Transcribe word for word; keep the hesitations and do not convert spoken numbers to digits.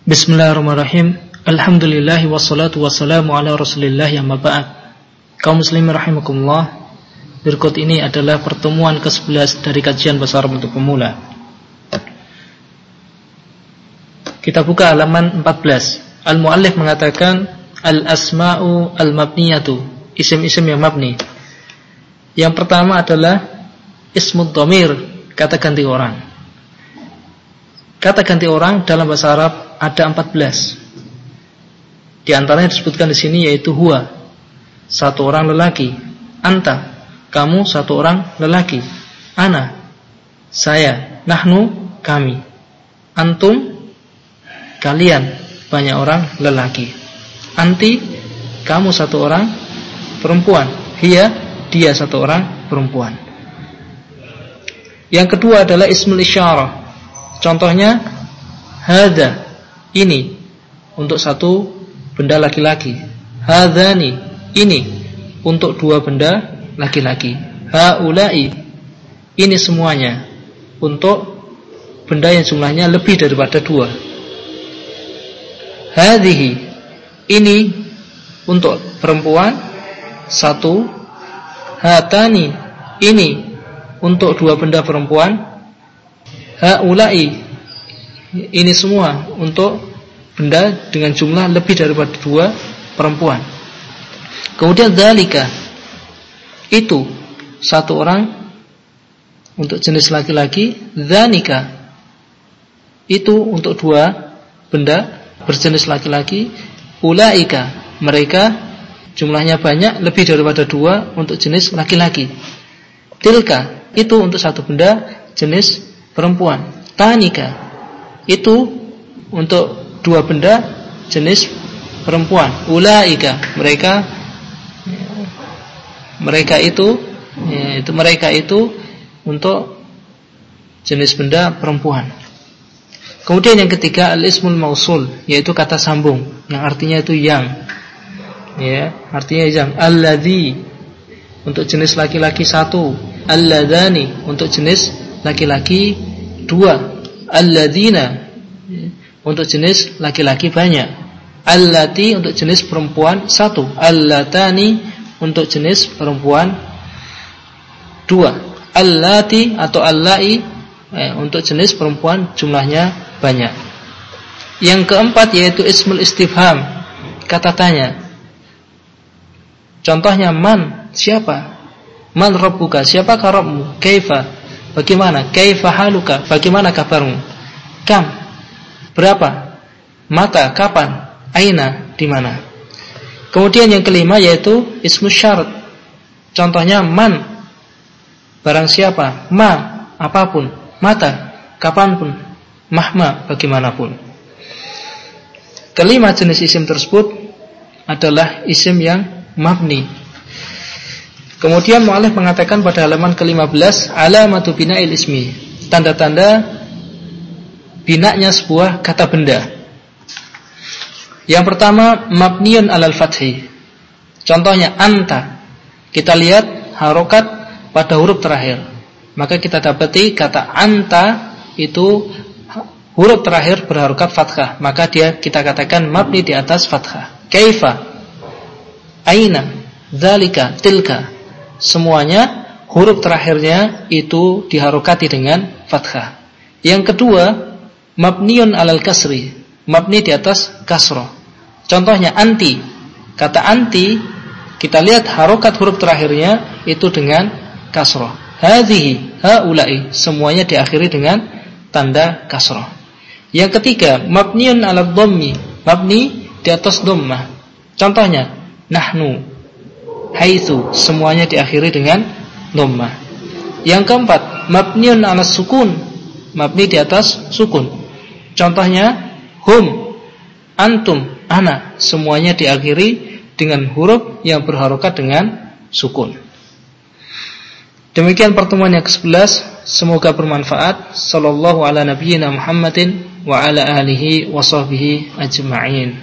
Bismillahirrahmanirrahim. Alhamdulillah wassalatu wassalamu ala Rasulillah amma ba'd. Kaum muslimin rahimakumullah. Berikut ini adalah pertemuan kesebelas dari kajian Bahasa Arab untuk pemula. Kita buka halaman empat belas. Al-muallif mengatakan al-asma'u al-mabniyatu, isim-isim yang mabni. Yang pertama adalah ismud dhamir, kata ganti orang. Kata ganti orang dalam bahasa Arab ada empat belas. Di antaranya disebutkan di sini yaitu huwa, satu orang lelaki, anta, kamu satu orang lelaki, ana, saya, nahnu, kami, antum, kalian, banyak orang lelaki, anti, kamu satu orang perempuan, hiya, dia satu orang perempuan. Yang kedua adalah ismul isyarah. Contohnya hadza, ini, untuk satu benda laki-laki. Hadzani, ini, untuk dua benda laki-laki. Haula'i, ini semuanya, untuk benda yang jumlahnya lebih daripada dua. Hadhihi, ini, untuk perempuan satu. Hatani, ini, untuk dua benda perempuan. Haula'i, ini semua untuk benda dengan jumlah lebih daripada dua perempuan. Kemudian dzalika, itu, satu orang untuk jenis laki-laki. Dzanika, itu untuk dua benda berjenis laki-laki. Ulaika, mereka jumlahnya banyak lebih daripada dua untuk jenis laki-laki. Tilka, itu untuk satu benda jenis perempuan. Tanika, itu untuk dua benda jenis perempuan. Ulaika, mereka mereka itu ya, itu mereka itu untuk jenis benda perempuan. Kemudian yang ketiga al-ismul mausul, yaitu kata sambung yang artinya itu yang, ya, artinya yang. Alladzi, untuk jenis laki-laki satu. Alladani, untuk jenis laki-laki dua. Alladzina, untuk jenis laki-laki banyak. Allati, untuk jenis perempuan satu. Allatani, untuk jenis perempuan dua. Allati atau allai, eh, untuk jenis perempuan jumlahnya banyak. Yang keempat yaitu ismul istifham, kata tanya. Contohnya man, siapa? Man rabbuka, siapakah Rabbmu? Kaifa, bagaimana? Kaifa haluka, bagaimana kabarmu? Kam, berapa? Mata, kapan? Aina, di mana? Kemudian yang kelima yaitu ismu syarat. Contohnya man, barang siapa? Ma, apapun. Mata, kapanpun. Mahma, bagaimanapun. Kelima jenis isim tersebut adalah isim yang mabni. Kemudian mu'allif mengatakan pada halaman ke lima belas, alamatu bina'il ismi, tanda-tanda binaknya sebuah kata benda. Yang pertama mabniun alal fathi. Contohnya anta, kita lihat harokat pada huruf terakhir, maka kita dapati kata anta itu huruf terakhir berharokat fathah, maka dia kita katakan mabni di atas fathah. Kaifa, aina, dzalika, tilka, semuanya huruf terakhirnya itu diharokati dengan fathah. Yang kedua mabniun alal kasri, mabni di atas kasroh. Contohnya anti, kata anti kita lihat harokat huruf terakhirnya itu dengan kasroh. Hadhihi, haulai, semuanya diakhiri dengan tanda kasroh. Yang ketiga mabniun alal dhammi, mabni di atas dhammah. Contohnya nahnu, haitsu, semuanya diakhiri dengan dhammah. Yang keempat mabniun 'ala sukun, mabni di atas sukun. Contohnya hum, antum, ana, semuanya diakhiri dengan huruf yang berharokat dengan sukun. Demikian pertemuan yang kesebelas, semoga bermanfaat. Sallallahu ala nabiyyina Muhammadin wa ala alihi wa sahbihi ajma'in.